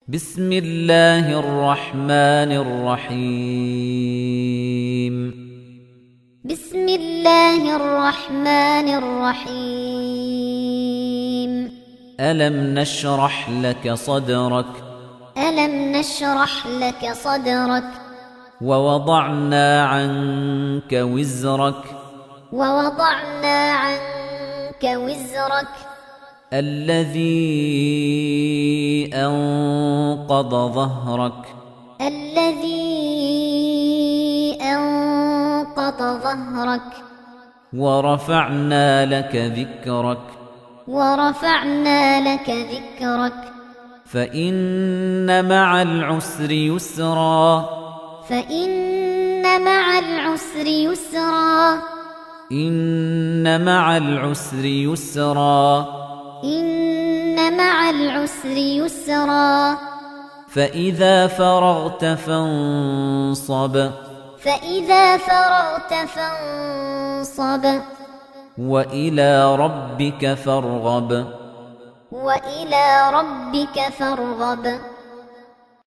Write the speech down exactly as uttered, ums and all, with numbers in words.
بسم الله الرحمن الرحيم بسم الله الرحمن الرحيم ألم نشرح لك صدرك ألم نشرح لك صدرك ووضعنا عنك وزرك ووضعنا عنك وزرك الذي أنقض ظهرك الذي أنقض ظهرك ورفعنا لك ذكرك ورفعنا لك ذكرك فإن مع العسر يسرا فإن مع العسر يسرا إن مع العسر يسرا إن مع العسر يسرا فإذا فرغت فانصب فإذا فرغت فانصب وإلى ربك فارغب وإلى ربك فارغب